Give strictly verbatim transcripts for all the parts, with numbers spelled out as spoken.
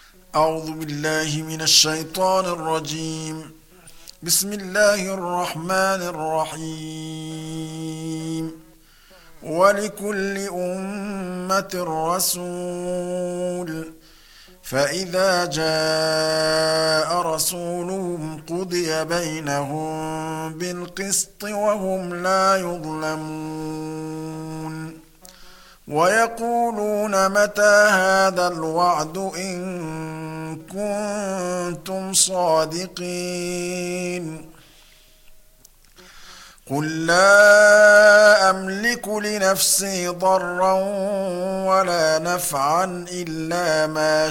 أعوذ بالله من الشيطان الرجيم. بسم الله الرحمن الرحيم. ولكل أمة رسول فإذا جاء رسولهم قضي بينهم بالقسط وهم لا يظلمون. ويقولون متى هذا الوعد إن كنتم صادقين. قل لا أملك لنفسي ضرا ولا نفعا إلا ما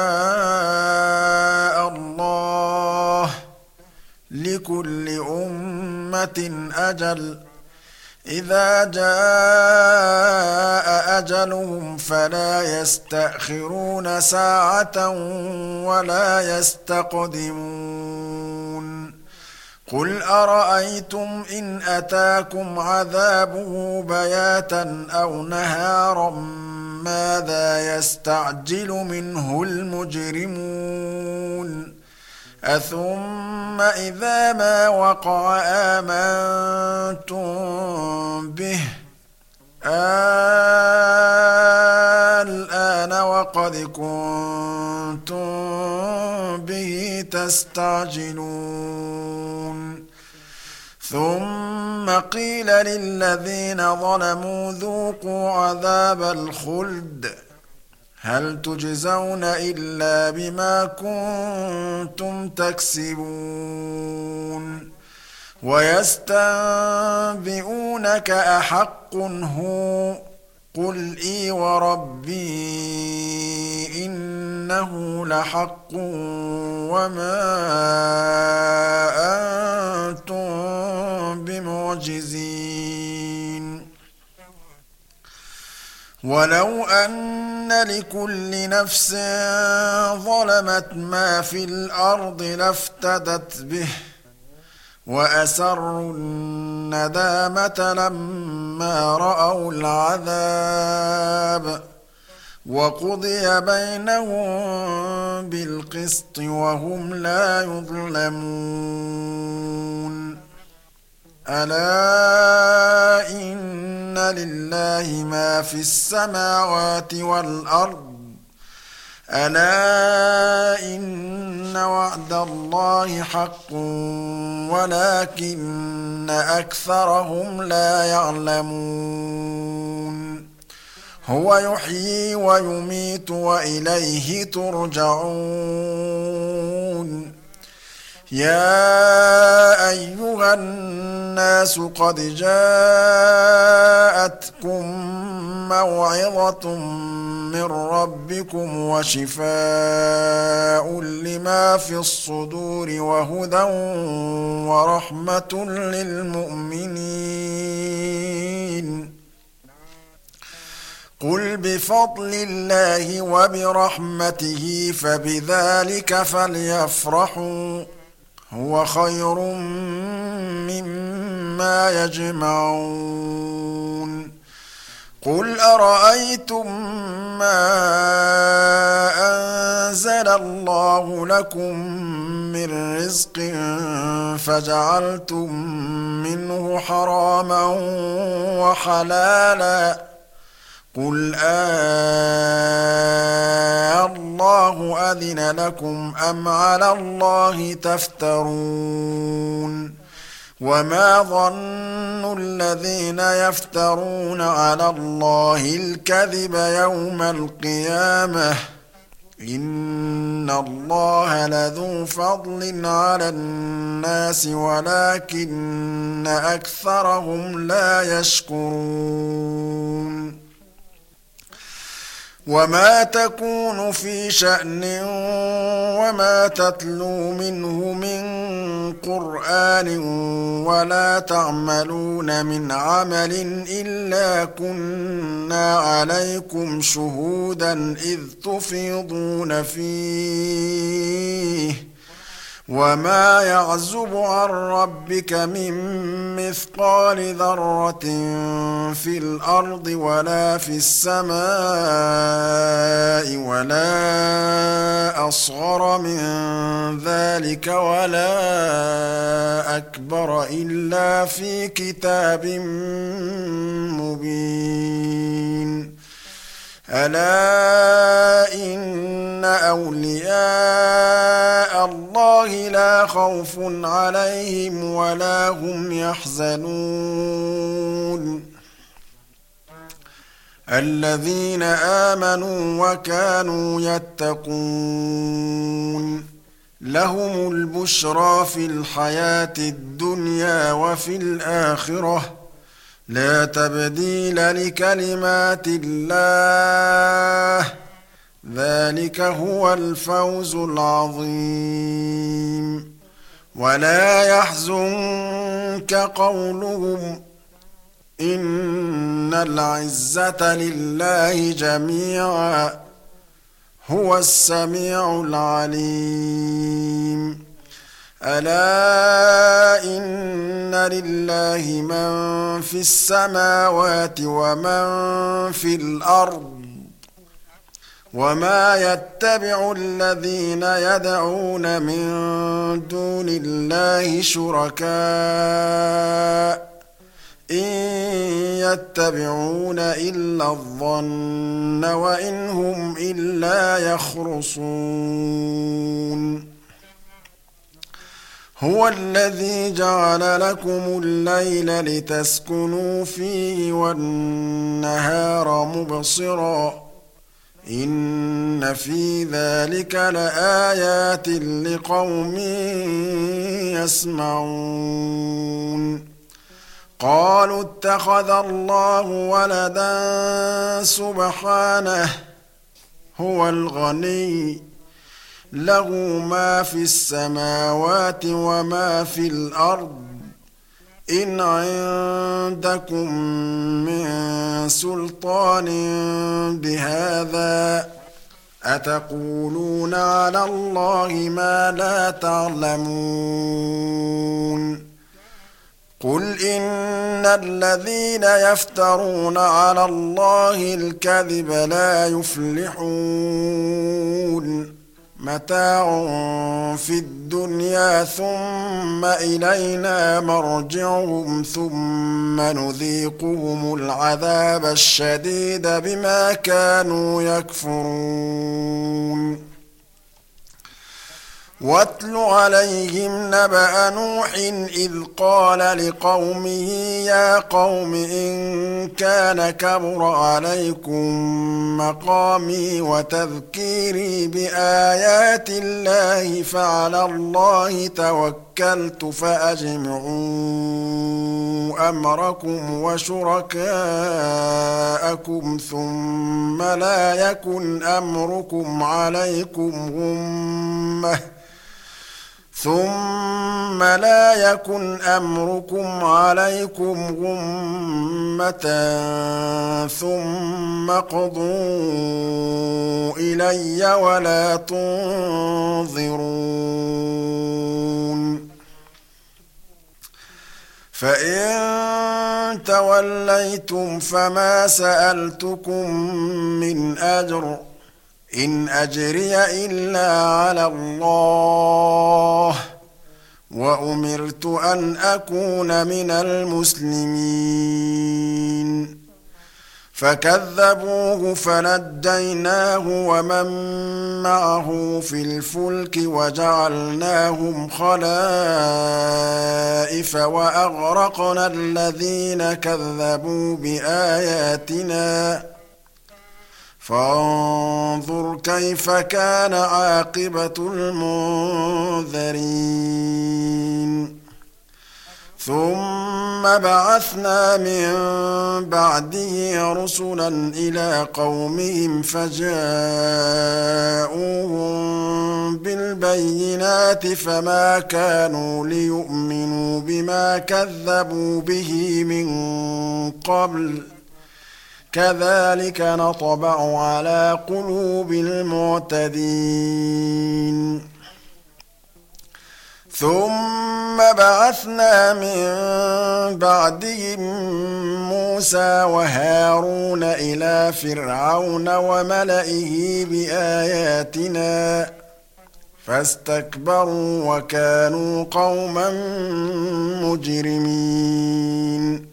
شاء الله. لكل أمة أجل إذا جاء أجلهم فلا يستأخرون ساعة ولا يستقدمون. قل أرأيتم إن أتاكم عذابه بياتا أو نهارا ماذا يستعجل منه المجرمون. أثم إذا ما وقع آمنتم به الآن وقد كنتم به تستعجلون. ثم قيل للذين ظلموا ذوقوا عذاب الخلد هل تجزون إلا بما كنتم تكسبون. ويستنبئونك أحق هو قل إي وربي إنه لحق وما أنتم بمعجزين. ولو أن لكل نفس ظلمت ما في الأرض لافتدت به وأسروا الندامة لما رأوا العذاب وقضي بينهم بالقسط وهم لا يظلمون. ألا إن لله ما في السماوات والأرض ألا إن وعد الله حق ولكن أكثرهم لا يعلمون. هو يحيي ويميت وإليه ترجعون. يا أيها الناس قد جاءتكم موعظة من ربكم وشفاء لما في الصدور وهدى ورحمة للمؤمنين. قل بفضل الله وبرحمته فبذلك فليفرحوا هو خير مما يجمعون. قل أرأيتم ما أنزل الله لكم من رزق فجعلتم منه حراما وحلالا قل آه الله أذن لكم أم على الله تفترون. وما ظن الذين يفترون على الله الكذب يوم القيامة إن الله لذو فضل على الناس ولكن أكثرهم لا يشكرون. وما تكون في شأن وما تتلو منه من قرآن ولا تعملون من عمل إلا كنا عليكم شهودا إذ تفيضون فيه وما يعزب عن ربك من مثقال ذرة في الأرض ولا في السماء ولا ذلك ولا أكبر إلا في كتاب مبين ألا إن أولياء الله لا خوف عليهم ولا هم يحزنون الذين آمنوا وكانوا يتقون لهم البشرى في الحياة الدنيا وفي الآخرة لا تبديل لكلمات الله ذلك هو الفوز العظيم ولا يحزنك قولهم إن العزة لله جميعا هو السميع العليم ألا إن لله من في السماوات ومن في الأرض وما يتبع الذين يدعون من دون الله شركاء إن يتبعون إلا الظن وإن هم إلا يخرصون هو الذي جعل لكم الليل لتسكنوا فيه والنهار مبصرا إن في ذلك لآيات لقوم يسمعون قالوا اتخذ الله ولدا سبحانه هو الغني له ما في السماوات وما في الأرض إن عندكم من سلطان بهذا أتقولون على الله ما لا تعلمون قل إن الذين يفترون على الله الكذب لا يفلحون متاع في الدنيا ثم إلينا مرجعهم ثم نذيقهم العذاب الشديد بما كانوا يكفرون واتل عليهم نبأ نوح إذ قال لقومه يا قوم إن كان كبر عليكم مقامي وتذكيري بآيات الله فعلى الله توكلت فأجمعوا أمركم وشركاءكم ثم لا يكن أمركم عليكم غمة ثم لا يكن أمركم عليكم غمة ثم اقضوا إلي ولا تنظرون فإن توليتم فما سألتكم من أجر إن أجري إلا على الله وأمرت أن أكون من المسلمين فكذبوه فنجيناه ومن معه في الفلك وجعلناهم خلائف وأغرقنا الذين كذبوا بآياتنا فانظر كيف كان عاقبة المنذرين ثم بعثنا من بعده رسلا إلى قومهم فجاءوهم بالبينات فما كانوا ليؤمنوا بما كذبوا به من قبل كذلك نطبع على قلوب المعتدين ثم بعثنا من بعدهم موسى وهارون إلى فرعون وملئه بآياتنا فاستكبروا وكانوا قوما مجرمين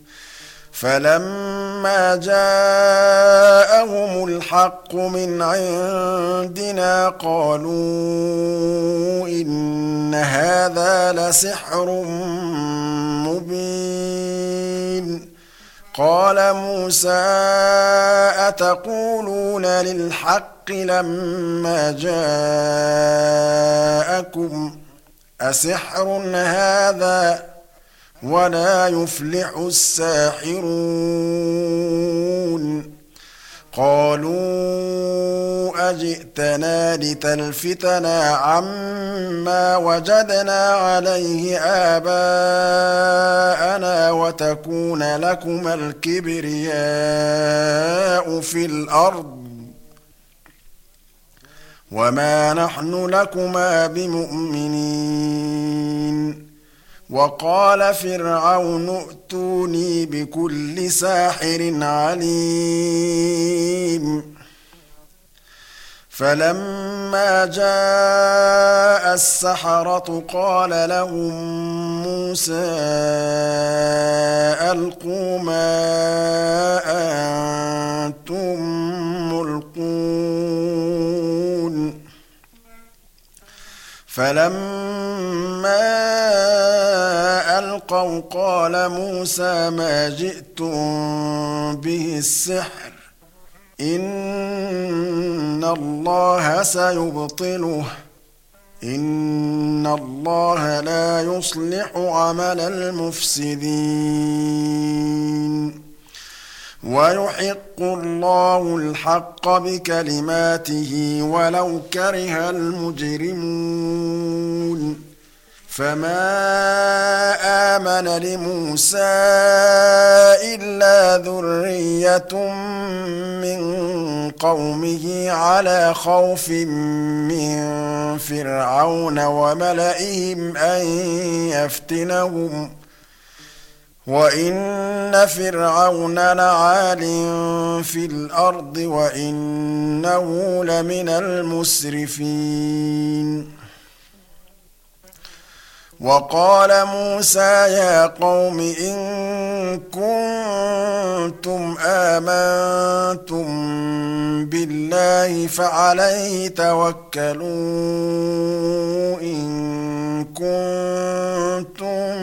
فلما جاءهم الحق من عندنا قالوا إن هذا لسحر مبين قال موسى أتقولون للحق لما جاءكم أسحر هذا ولا يفلح الساحرون قالوا أجئتنا لتلفتنا عما وجدنا عليه آباءنا وتكون لكما الكبرياء في الأرض وما نحن لكما بمؤمنين وقال فرعون ائتوني بكل ساحر عليم فلما جاء السحرة قال لهم موسى ألقوا ما أنتم ملقون فلما ألقوا قال موسى ما جئتم به السحر إن الله سيبطله إن الله لا يصلح عمل المفسدين ويحق الله الحق بكلماته ولو كره المجرمون فما آمن لموسى إلا ذرية من قومه على خوف من فرعون وملئهم أن يفتنهم وإن فرعون لعال في الأرض وإنه لمن المسرفين وقال موسى يا قوم إن كنتم آمنتم بالله فعليه توكلوا إن كنتم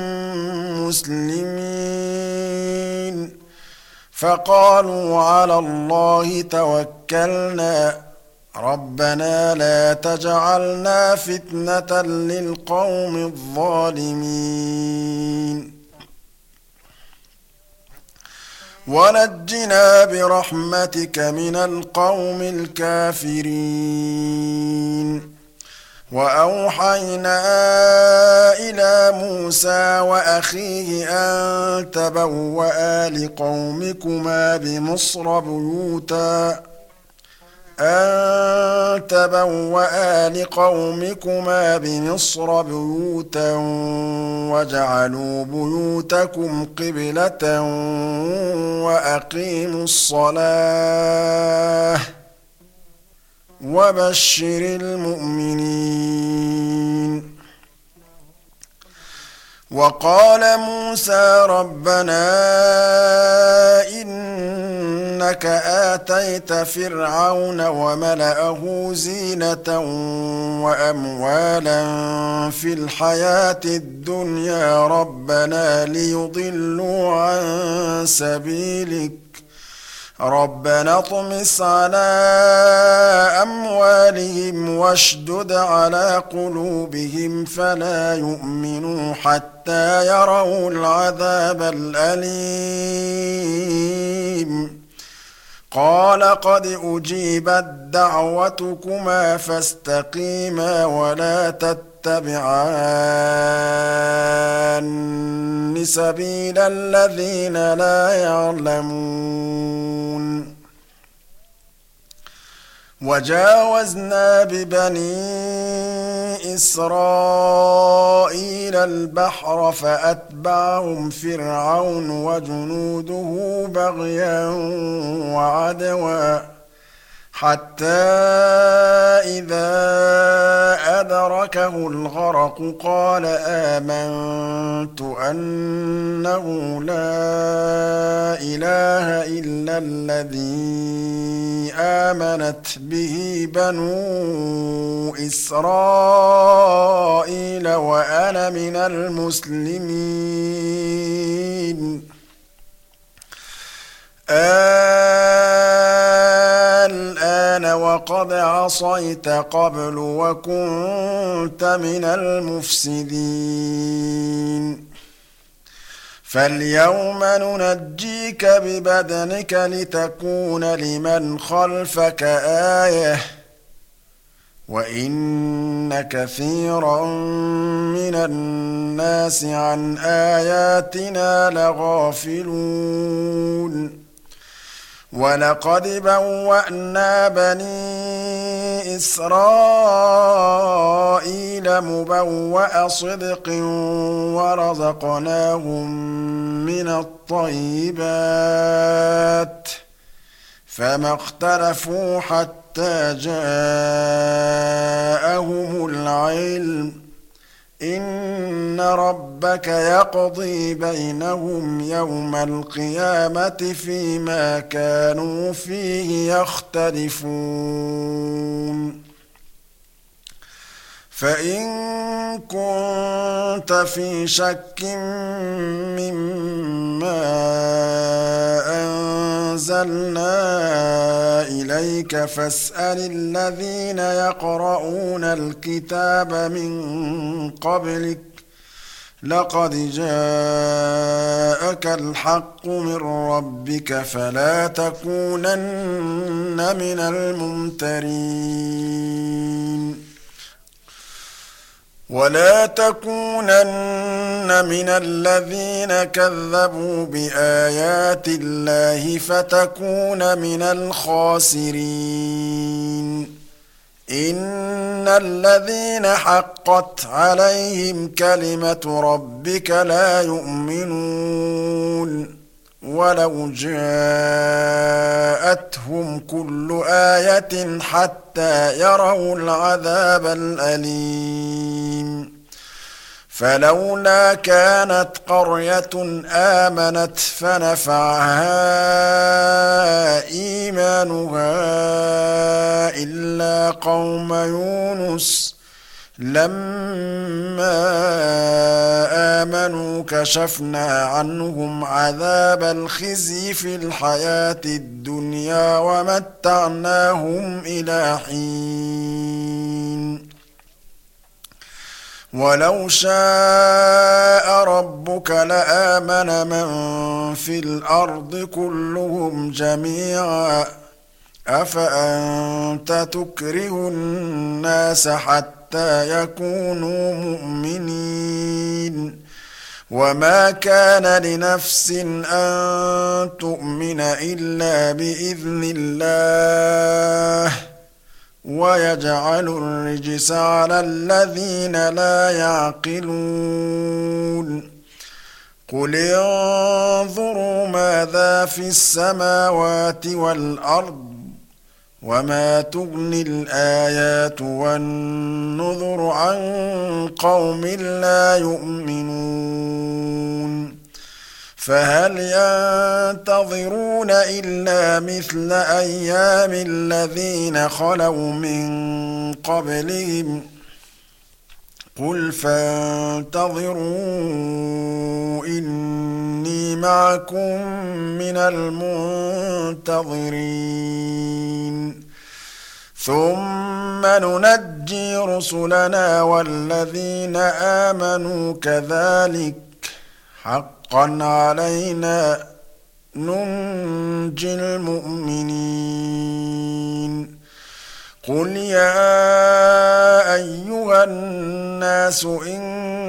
مسلمين فقالوا على الله توكلنا ربنا لا تجعلنا فتنة للقوم الظالمين ونجنا برحمتك من القوم الكافرين وأوحينا إلى موسى وأخيه أن تبوأ لقومكما بمصر بيوتا أن تبوأ لقومكما بمصر بيوتا وجعلوا بيوتكم قبلة وأقيموا الصلاة وبشر المؤمنين وقال موسى ربنا إنك آتيت فرعون وملأه زينة وأموالا في الحياة الدنيا ربنا ليضلوا عن سبيلك ربنا اطمس على أموالهم واشدد على قلوبهم فلا يؤمنوا حتى يروا العذاب الأليم قال قد أجيبت دعوتكما فاستقيما ولا تتبعان سبيل الذين لا يعلمون وجاوزنا ببني إسرائيل البحر فأتبعهم فرعون وجنوده بغيا وعدوا حتى إذا أدركه الغرق قال آمنت أنه لا إله إلا الذي آمنت به بنو إسرائيل وأنا من المسلمين. الآن وقد عصيت قبل وكنت من المفسدين. فاليوم ننجيك ببدنك لتكون لمن خلفك آية وإن كثيرا من الناس عن آياتنا لغافلون. ولقد بوأنا بني إسرائيل مبوأ صدق ورزقناهم من الطيبات فما اختلفوا حتى جاءهم العلم إن ربك يقضي بينهم يوم القيامة فيما كانوا فيه يختلفون. فإن كنت في شك مما أنزلنا إليك فاسأل الذين يقرؤون الكتاب من قبلك لقد جاءك الحق من ربك فلا تكونن من الممترين. ولا تكونن من الذين كذبوا بآيات الله فتكون من الخاسرين. إن الذين حقت عليهم كلمة ربك لا يؤمنون ولو جاءتهم كل آية حتى يروا العذاب الأليم. فلولا كانت قرية آمنت فنفعها إيمانها إلا قوم يونس لما آمنوا كشفنا عنهم عذاب الخزي في الحياة الدنيا ومتعناهم إلى حين. ولو شاء ربك لآمن من في الأرض كلهم جميعا أفأنت تكره الناس حتى يكونوا مؤمنين. وما كان لنفس أن تؤمن إلا بإذن الله ويجعل الرجس على الذين لا يعقلون. قل انظروا ماذا في السماوات والأرض وما تغني الآيات والنذر عن قوم لا يؤمنون. فهل ينتظرون إلا مثل أيام الذين خلوا من قبلهم قل فانتظروا إني معكم من المنتظرين. ثم ننجي رسلنا والذين آمنوا كذلك حقا علينا ننجي المؤمنين. قل يا أيها الناس إن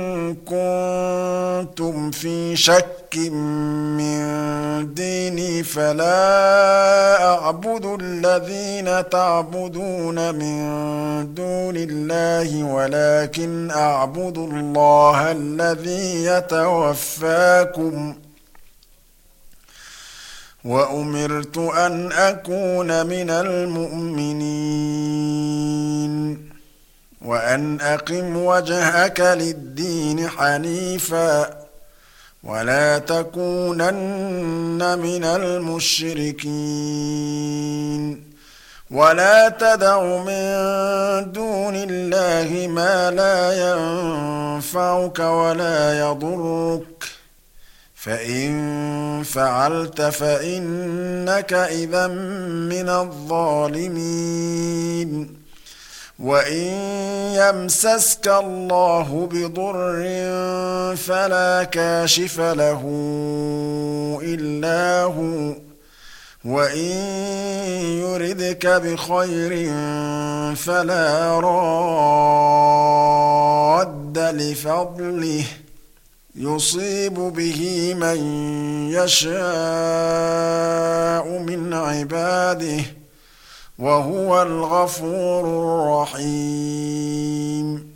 كنتم في شك من ديني فلا أعبد الذين تعبدون من دون الله ولكن أعبد الله الذي يتوفاكم وأمرت أن أكون من المؤمنين وأن أقم وجهك للدين حنيفا ولا تكونن من المشركين ولا تدع من دون الله ما لا ينفعك ولا يضرك فإن فعلت فإنك إذا من الظالمين وإن يمسسك الله بضر فلا كاشف له إلا هو وإن يردك بخير فلا راد لفضله يصيب به من يشاء من عباده وهو الغفور الرحيم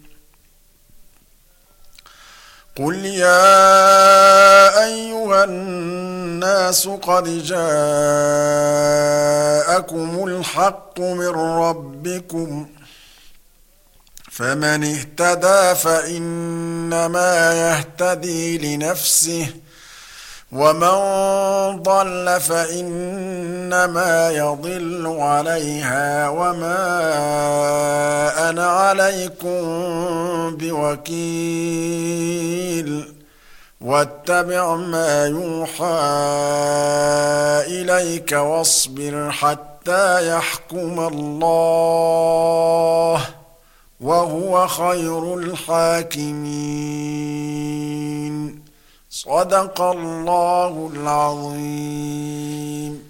قل يا أيها الناس قد جاءكم الحق من ربكم فمن اهتدى فإنما يهتدي لنفسه ومن ضل فإنما يضل عليها وما أنا عليكم بوكيل واتبع ما يوحى إليك واصبر حتى يحكم الله وهو خير الحاكمين صدق الله العظيم.